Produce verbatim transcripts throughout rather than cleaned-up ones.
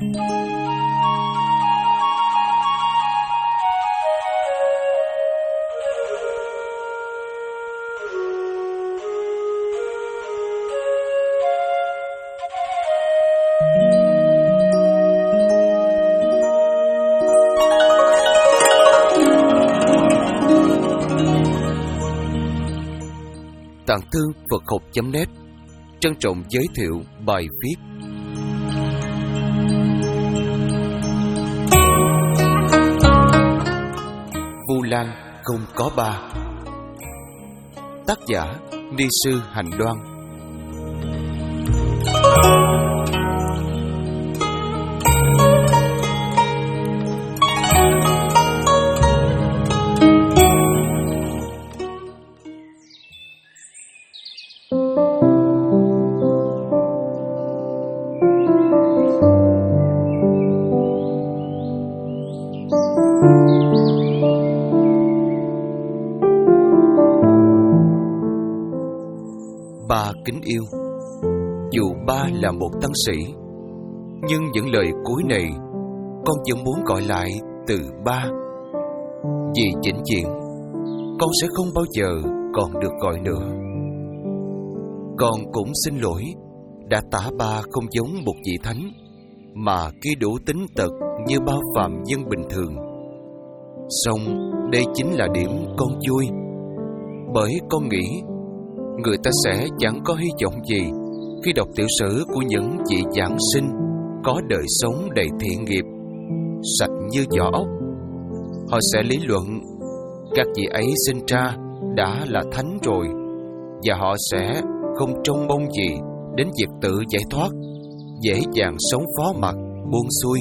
Tạng Thư Phật học chấm net trân trọng giới thiệu bài viết Vu Lan không có ba. Tác giả Ni sư Hành Đoan. Ba kính yêu, dù ba là một tăng sĩ, nhưng những lời cuối này con vẫn muốn gọi lại từ ba. Vì vĩnh viễn, con sẽ không bao giờ còn được gọi nữa. Con cũng xin lỗi đã tả ba không giống một vị thánh, mà ghi đủ tính tật như bao phàm dân bình thường. Song đây chính là điểm con vui, bởi con nghĩ người ta sẽ chẳng có hy vọng gì khi đọc tiểu sử của những vị giảng sinh có đời sống đầy thiện nghiệp, sạch như vỏ ốc. Họ sẽ lý luận các vị ấy sinh ra đã là thánh rồi, và họ sẽ không trông mong gì đến việc tự giải thoát, dễ dàng sống phó mặc, buông xuôi.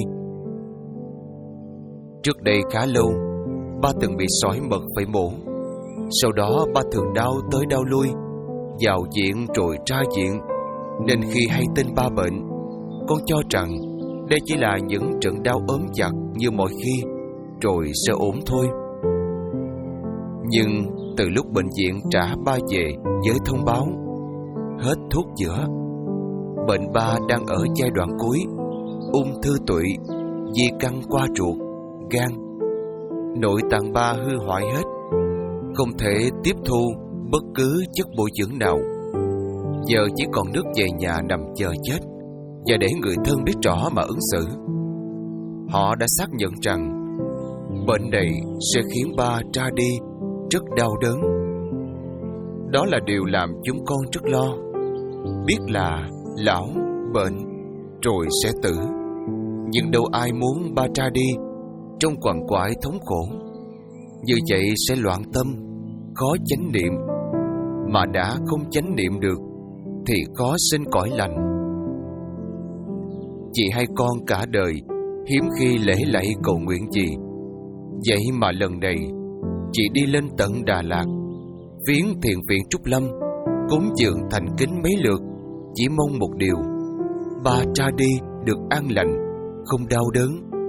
Trước đây khá lâu, ba từng bị sỏi mật phải mổ. Sau đó ba thường đau tới đau lui, vào viện rồi ra viện, nên khi hay tin ba bệnh, con cho rằng đây chỉ là những trận đau ốm chặt như mọi khi, rồi sẽ ổn thôi. Nhưng từ lúc bệnh viện trả ba về với thông báo hết thuốc chữa, bệnh ba đang ở giai đoạn cuối, ung thư tụy, di căn qua ruột, gan. Nội tạng ba hư hoại hết, không thể tiếp thu bất cứ chất bổ dưỡng nào. Giờ chỉ còn nước về nhà nằm chờ chết, và để người thân biết rõ mà ứng xử. Họ đã xác nhận rằng bệnh này sẽ khiến ba ra đi rất đau đớn. Đó là điều làm chúng con rất lo. Biết là lão, bệnh, rồi sẽ tử, nhưng đâu ai muốn ba ra đi trong quằn quại thống khổ. Như vậy sẽ loạn tâm, khó chánh niệm, mà đã không chánh niệm được thì khó sinh cõi lành. Chị hai con cả đời hiếm khi lễ lạy cầu nguyện gì, vậy mà lần này chị đi lên tận Đà Lạt, viếng thiền viện Trúc Lâm, cúng dường thành kính mấy lượt, chỉ mong một điều: ba ra đi được an lành, không đau đớn.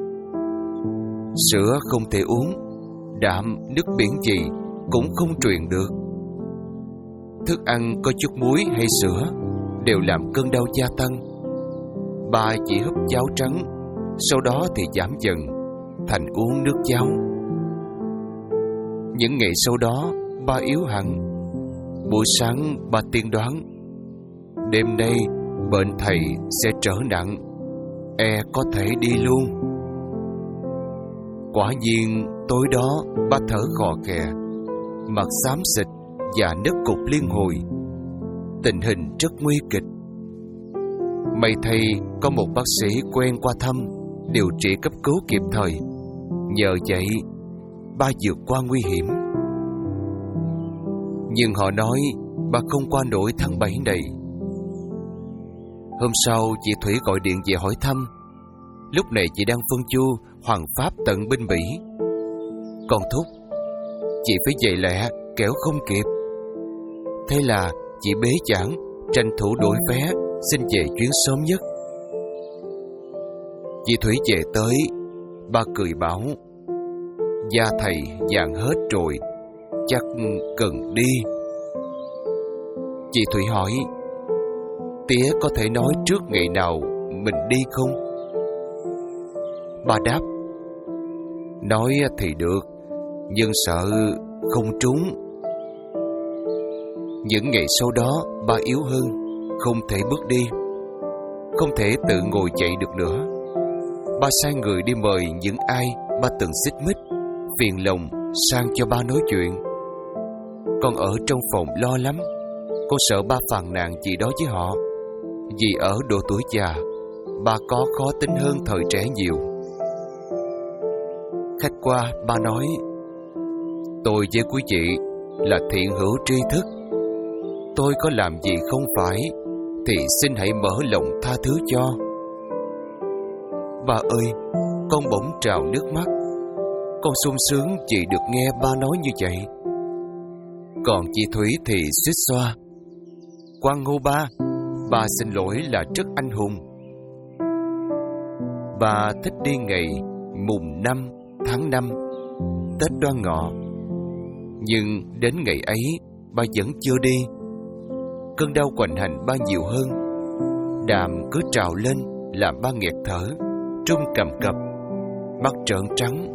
Sữa không thể uống, đạm, nước biển gì cũng không truyền được. Thức ăn có chút muối hay sữa đều làm cơn đau gia tăng. Ba chỉ húp cháo trắng, sau đó thì giảm dần thành uống nước cháo. Những ngày sau đó ba yếu hẳn. Buổi sáng ba tiên đoán đêm nay bệnh thầy sẽ trở nặng, e có thể đi luôn. Quả nhiên tối đó ba thở khò khè, mặt xám xịt và nứt cục liên hồi. Tình hình rất nguy kịch. May thay có một bác sĩ quen qua thăm, điều trị cấp cứu kịp thời. Nhờ vậy ba vượt qua nguy hiểm. Nhưng họ nói ba không qua nổi tháng bảy này. Hôm sau chị Thủy gọi điện về hỏi thăm. Lúc này chị đang phân chu Hoàng Pháp tận Binh Bỉ. Con thúc, chị phải về lẹ, kẻo không kịp. Thế là chị bế chảng, tranh thủ đổi vé, xin về chuyến sớm nhất. Chị Thủy về tới, ba cười bảo: da thầy vàng hết rồi, chắc cần đi. Chị Thủy hỏi: tía có thể nói trước ngày nào mình đi không? Ba đáp: Nói thì được, nhưng sợ không trúng. Những ngày sau đó, ba yếu hơn, không thể bước đi, không thể tự ngồi dậy được nữa. Ba sai người đi mời những ai ba từng xích mích, phiền lòng sang cho ba nói chuyện. Con ở trong phòng lo lắm, con sợ ba phàn nàn gì đó với họ. Vì ở độ tuổi già, ba có khó tính hơn thời trẻ nhiều. Khách qua, ba nói: Tôi với quý vị là thiện hữu tri thức. Tôi có làm gì không phải thì xin hãy mở lòng tha thứ cho. Ba ơi, con bỗng trào nước mắt. Con sung sướng vì được nghe ba nói như vậy. Còn chị Thủy thì suýt xoa: Quan hô ba, ba xin lỗi là rất anh hùng. Ba thích đi ngày mùng năm tháng năm, Tết Đoan Ngọ. Nhưng đến ngày ấy, ba vẫn chưa đi. Cơn đau quạnh hành ba nhiều hơn. Đàm cứ trào lên làm ba nghẹt thở, trung cầm cập, mắt trợn trắng.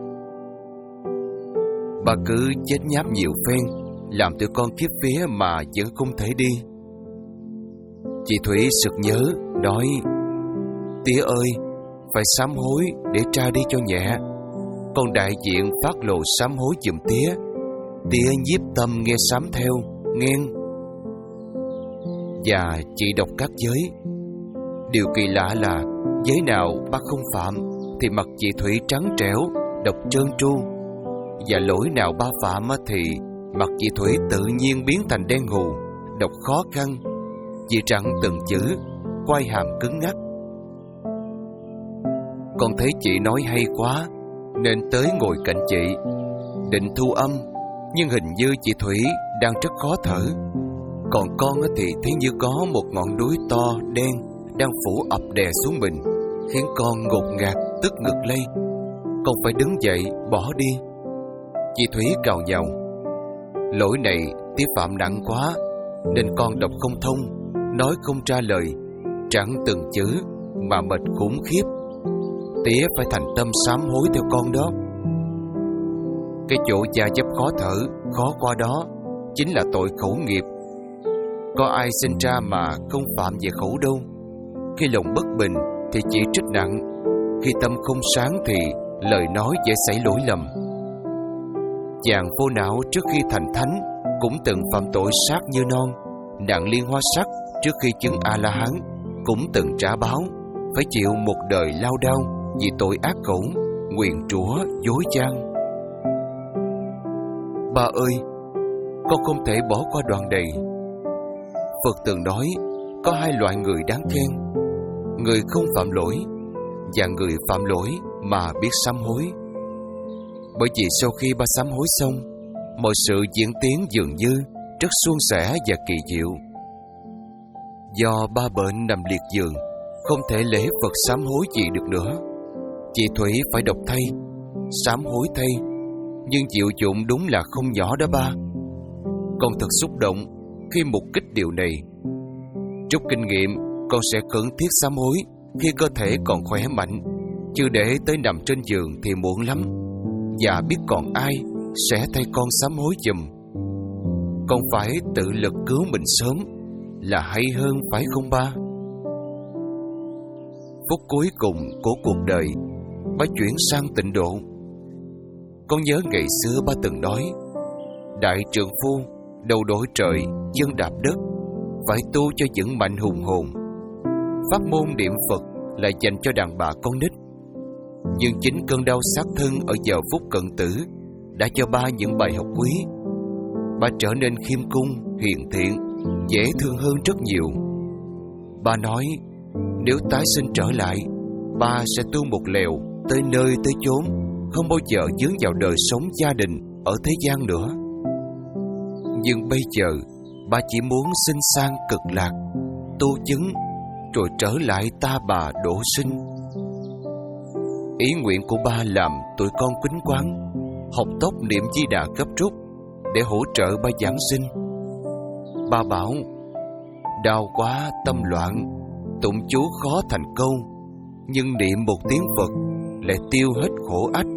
Ba cứ chết nháp nhiều phen, làm tụi con khiếp vía mà vẫn không thể đi. Chị Thủy sực nhớ, nói: Tía ơi, phải sám hối để tra đi cho nhẹ. Con đại diện phát lộ sám hối giùm tía. Tía nhiếp tâm nghe sám theo, nghe. Và chị đọc các giới. Điều kỳ lạ là giới nào ba không phạm thì mặt chị Thủy trắng trẻo, đọc trơn tru. Và lỗi nào ba phạm thì mặt chị Thủy tự nhiên biến thành đen hù, đọc khó khăn, vì rằng từng chữ, quai hàm cứng ngắc. Con thấy chị nói hay quá, nên tới ngồi cạnh chị, định thu âm, nhưng hình như chị Thủy đang rất khó thở. Còn con thì thấy như có một ngọn núi to, đen, đang phủ ập đè xuống mình, khiến con ngột ngạt, tức ngực lây. Con phải đứng dậy, bỏ đi. Chị Thủy cào nhàu: Lỗi này tía phạm nặng quá, nên con đọc không thông, nói không ra lời, chẳng từng chữ mà mệt khủng khiếp. Tía phải thành tâm sám hối theo con đó. Cái chỗ da dấp khó thở, khó qua đó chính là tội khẩu nghiệp. Có ai sinh ra mà không phạm về khẩu đâu. Khi lòng bất bình thì chỉ trích nặng, khi tâm không sáng thì lời nói dễ xảy lỗi lầm. Chàng vô não trước khi thành thánh cũng từng phạm tội sát như non. Nạn liên hoa sắc trước khi chứng A-la-hán cũng từng trả báo, phải chịu một đời lao đao vì tội ác khẩu, nguyền rủa, dối gian. Ba ơi, con không thể bỏ qua đoạn này. Phật từng nói có hai loại người đáng khen: người không phạm lỗi và người phạm lỗi mà biết sám hối. Bởi vì sau khi ba sám hối xong, mọi sự diễn tiến dường như rất suôn sẻ và kỳ diệu. Do ba bệnh nằm liệt giường, không thể lễ Phật sám hối gì được nữa, chị Thủy phải đọc thay, sám hối thay. Nhưng chịu dụng đúng là không nhỏ đó ba. Con thật xúc động khi mục kích điều này. Rút kinh nghiệm, con sẽ khẩn thiết sám hối khi cơ thể còn khỏe mạnh, chứ để tới nằm trên giường thì muộn lắm. Và biết còn ai sẽ thay con sám hối giùm. Con phải tự lực cứu mình sớm là hay hơn, phải không ba? Phút cuối cùng của cuộc đời, ba chuyển sang tịnh độ. Con nhớ ngày xưa ba từng nói: đại trượng phu, đầu đội trời, chân đạp đất, phải tu cho vững mạnh hùng hồn. Pháp môn niệm Phật là dành cho đàn bà con nít. Nhưng chính cơn đau sát thân ở giờ phút cận tử đã cho ba những bài học quý. Ba trở nên khiêm cung, hiền thiện, dễ thương hơn rất nhiều. Ba nói nếu tái sinh trở lại, ba sẽ tu một lèo tới nơi tới chốn, không bao giờ dướng vào đời sống gia đình ở thế gian nữa. Nhưng bây giờ ba chỉ muốn sinh sang cực lạc, tu chứng, rồi trở lại ta bà độ sinh. Ý nguyện của ba làm tụi con kính quán, học tốc niệm Di Đà gấp rút để hỗ trợ ba giảng sinh. Ba bảo đau quá tâm loạn, tụng chú khó thành câu, nhưng niệm một tiếng Phật lại tiêu hết khổ ách.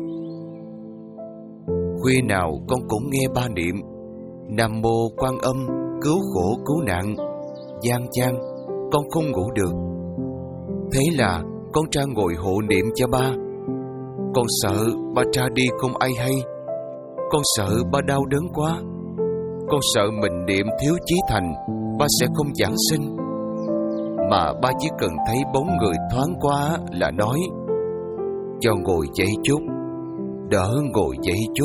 Khuya nào con cũng nghe ba niệm Nam Mô Quan Âm cứu khổ cứu nạn, gian chan, con không ngủ được. Thế là con ra ngồi hộ niệm cho ba. Con sợ ba ra đi không ai hay. Con sợ ba đau đớn quá. Con sợ mình niệm thiếu chí thành, ba sẽ không giảng sinh. Mà ba chỉ cần thấy bóng người thoáng qua là nói: cho ngồi dậy chút, đỡ ngồi dậy chút.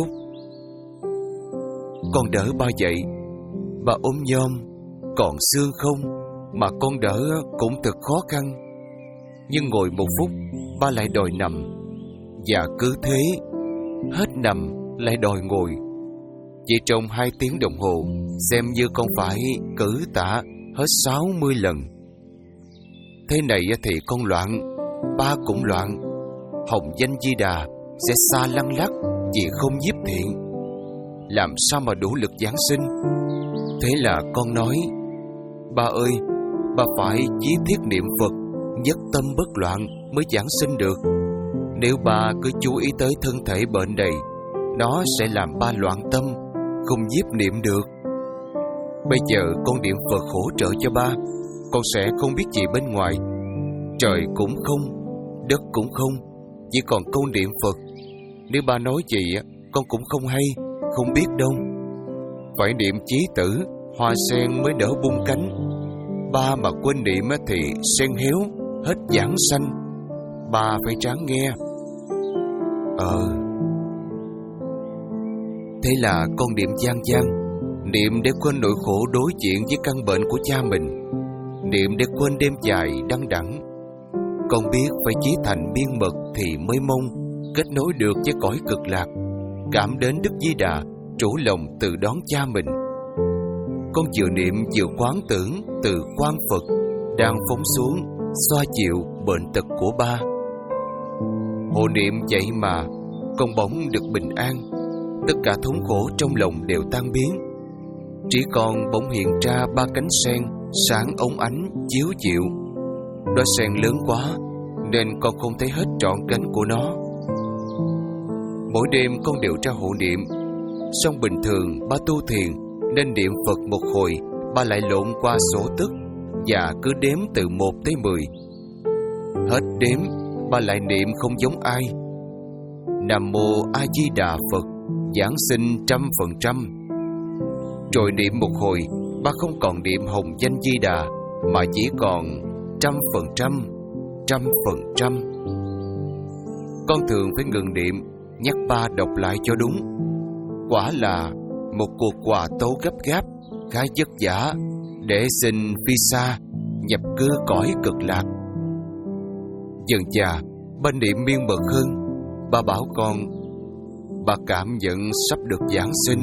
Con đỡ ba dậy, ba ốm nhom, còn xương không, mà con đỡ cũng thật khó khăn. Nhưng ngồi một phút, ba lại đòi nằm. Và cứ thế, hết nằm lại đòi ngồi. Chỉ trong hai tiếng đồng hồ, xem như con phải cử tạ hết sáu mươi lần. Thế này thì con loạn, ba cũng loạn. Hồng danh Di Đà sẽ xa lăng lắc vì không nhiếp thiện, làm sao mà đủ lực giảng sinh. Thế là con nói: ba ơi, ba phải chí thiết niệm Phật, nhất tâm bất loạn mới giảng sinh được. Nếu ba cứ chú ý tới thân thể bệnh này, nó sẽ làm ba loạn tâm, không nhiếp niệm được. Bây giờ con niệm Phật hỗ trợ cho ba, con sẽ không biết gì bên ngoài. Trời cũng không, đất cũng không, chỉ còn câu niệm Phật. Nếu ba nói gì con cũng không hay, không biết đâu. Phải niệm chí tử, hoa sen mới đỡ bung cánh. Ba mà quên niệm thì sen héo, hết giảng sanh. Ba phải ráng nghe. Ờ Thế là con niệm gian gian, niệm để quên nỗi khổ đối diện với căn bệnh của cha mình, niệm để quên đêm dài đăng đẳng. Con biết phải chí thành miên mật thì mới mong kết nối được với cõi cực lạc, cảm đến Đức Di Đà chủ lòng từ đón cha mình. Con vừa niệm vừa quán tưởng từ quan Phật đang phóng xuống xoa dịu bệnh tật của ba. Hộ niệm vậy mà con bỗng được bình an, tất cả thống khổ trong lòng đều tan biến. Chỉ còn bỗng hiện ra ba cánh sen sáng óng ánh chiếu dịu. Đóa sen lớn quá nên con không thấy hết trọn cánh của nó. Mỗi đêm con đều ra hộ niệm. Song bình thường ba tu thiền nên niệm Phật một hồi, ba lại lộn qua sổ tức và cứ đếm từ một tới mười. Hết đếm, ba lại niệm không giống ai. Nam Mô A Di Đà Phật, giảng sinh trăm phần trăm. Rồi niệm một hồi, ba không còn niệm hồng danh Di Đà, mà chỉ còn trăm phần trăm, trăm phần trăm. Con thường phải ngừng niệm, nhắc ba đọc lại cho đúng. Quả là một cuộc hòa tấu gấp gáp, khá vất vả để xin phi xa nhập cư cõi cực lạc. Dần dà ba niệm miên mật hơn. Ba bảo con, ba cảm nhận sắp được giảng sinh.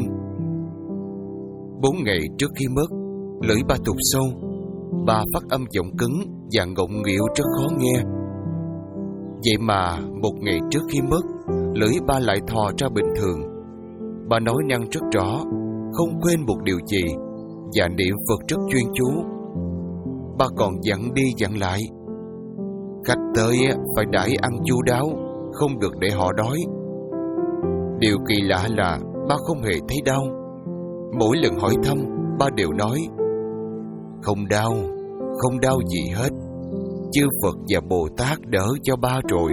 Bốn ngày trước khi mất, lưỡi ba tụt sâu. Ba phát âm giọng cứng và ngọng nghịu rất khó nghe. Vậy mà một ngày trước khi mất, lưỡi ba lại thò ra bình thường. Ba nói năng rất rõ, không quên một điều gì, và niệm Phật rất chuyên chú. Ba còn dặn đi dặn lại: khách tới phải đãi ăn chu đáo, không được để họ đói. Điều kỳ lạ là ba không hề thấy đau. Mỗi lần hỏi thăm, ba đều nói: không đau, không đau gì hết. Chư Phật và Bồ Tát đỡ cho ba rồi.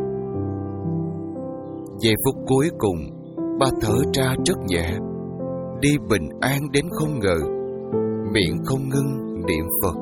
Về phút cuối cùng, ba thở ra rất nhẹ, đi bình an đến không ngờ, miệng không ngưng niệm Phật.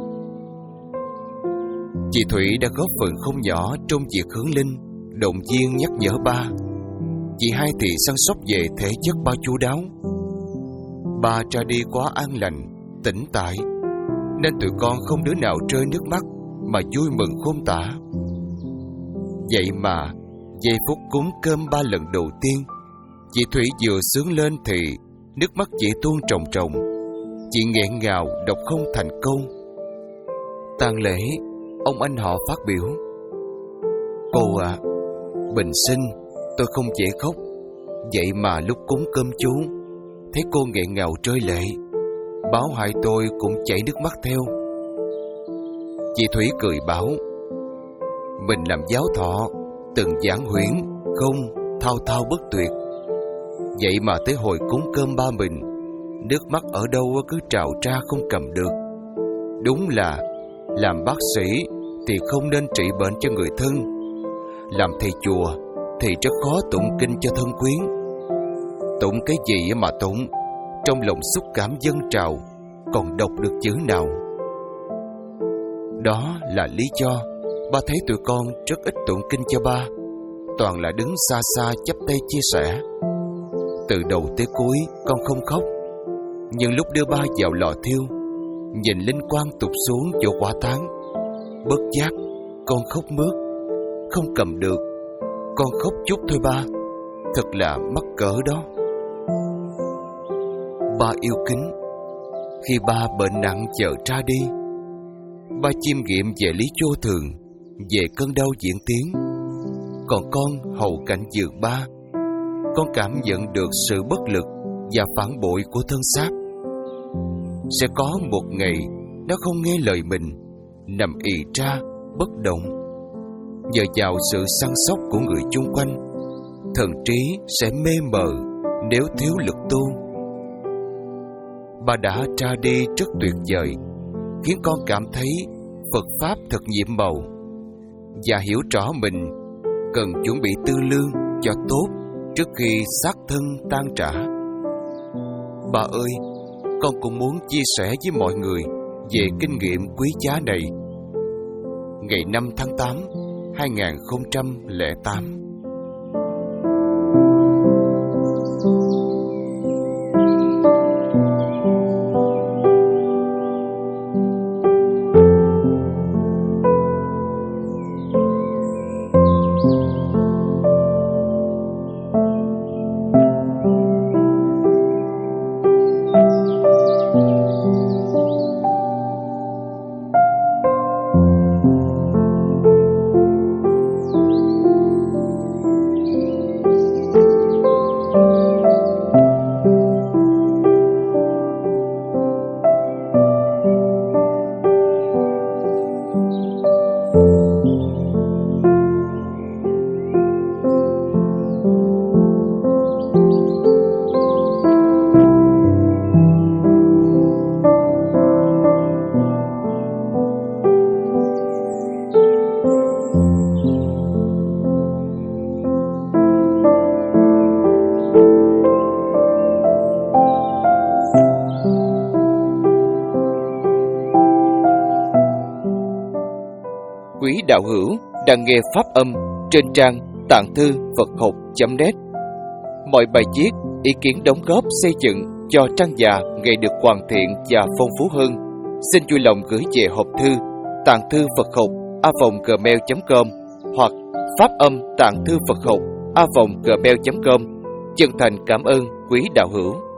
Chị Thủy đã góp phần không nhỏ trong việc hướng linh, động viên nhắc nhở ba. Chị hai thì săn sóc về thể chất ba chu đáo. Ba ra đi quá an lành, tĩnh tại, nên tụi con không đứa nào rơi nước mắt, mà vui mừng khôn tả. Vậy mà giây phút cúng cơm ba lần đầu tiên, chị Thủy vừa sướng lên thì nước mắt chị tuôn trồng trồng. Chị nghẹn ngào đọc không thành câu. Tang lễ, ông anh họ phát biểu: cô ạ, à, bình sinh tôi không dễ khóc. Vậy mà lúc cúng cơm chú, thấy cô nghẹn ngào rơi lệ, báo hại tôi cũng chảy nước mắt theo. Chị Thủy cười bảo: mình làm giáo thọ, từng giảng huyễn, không, thao thao bất tuyệt. Vậy mà tới hồi cúng cơm ba mình, nước mắt ở đâu cứ trào ra không cầm được. Đúng là làm bác sĩ thì không nên trị bệnh cho người thân, làm thầy chùa thì rất khó tụng kinh cho thân quyến. Tụng cái gì mà tụng, trong lòng xúc cảm dâng trào, còn đọc được chữ nào. Đó là lý do ba thấy tụi con rất ít tụng kinh cho ba, toàn là đứng xa xa chắp tay chia sẻ. Từ đầu tới cuối con không khóc, nhưng lúc đưa ba vào lò thiêu, nhìn linh quang tụt xuống chỗ hỏa táng, bất giác con khóc mướt, không cầm được. Con khóc chút thôi ba, thật là mắc cỡ đó. Ba yêu kính, khi ba bệnh nặng chờ ra đi, ba chiêm nghiệm về lý vô thường, về cơn đau diễn tiến. Còn con hầu cạnh giường ba, con cảm nhận được sự bất lực và phản bội của thân xác. Sẽ có một ngày nó không nghe lời mình, nằm ì ra bất động. Nhờ vào sự săn sóc của người chung quanh, thần trí sẽ mê mờ nếu thiếu lực tu. Ba đã ra đi rất tuyệt vời, khiến con cảm thấy Phật Pháp thật nhiệm màu, và hiểu rõ mình cần chuẩn bị tư lương cho tốt trước khi xác thân tan rã. Ba ơi, con cũng muốn chia sẻ với mọi người về kinh nghiệm quý giá này. Ngày năm tháng tám hai nghìn không trăm lẻ tám. Quý đạo hữu đang nghe pháp âm trên trang tạng thư Phật học chấm net. Mọi bài viết, ý kiến đóng góp xây dựng cho trang già ngày được hoàn thiện và phong phú hơn, xin vui lòng gửi về hộp thư tạng thư Phật học a vòng gmail chấm com hoặc pháp âm tạng thư Phật học a vòng gmail chấm com. Chân thành cảm ơn quý đạo hữu.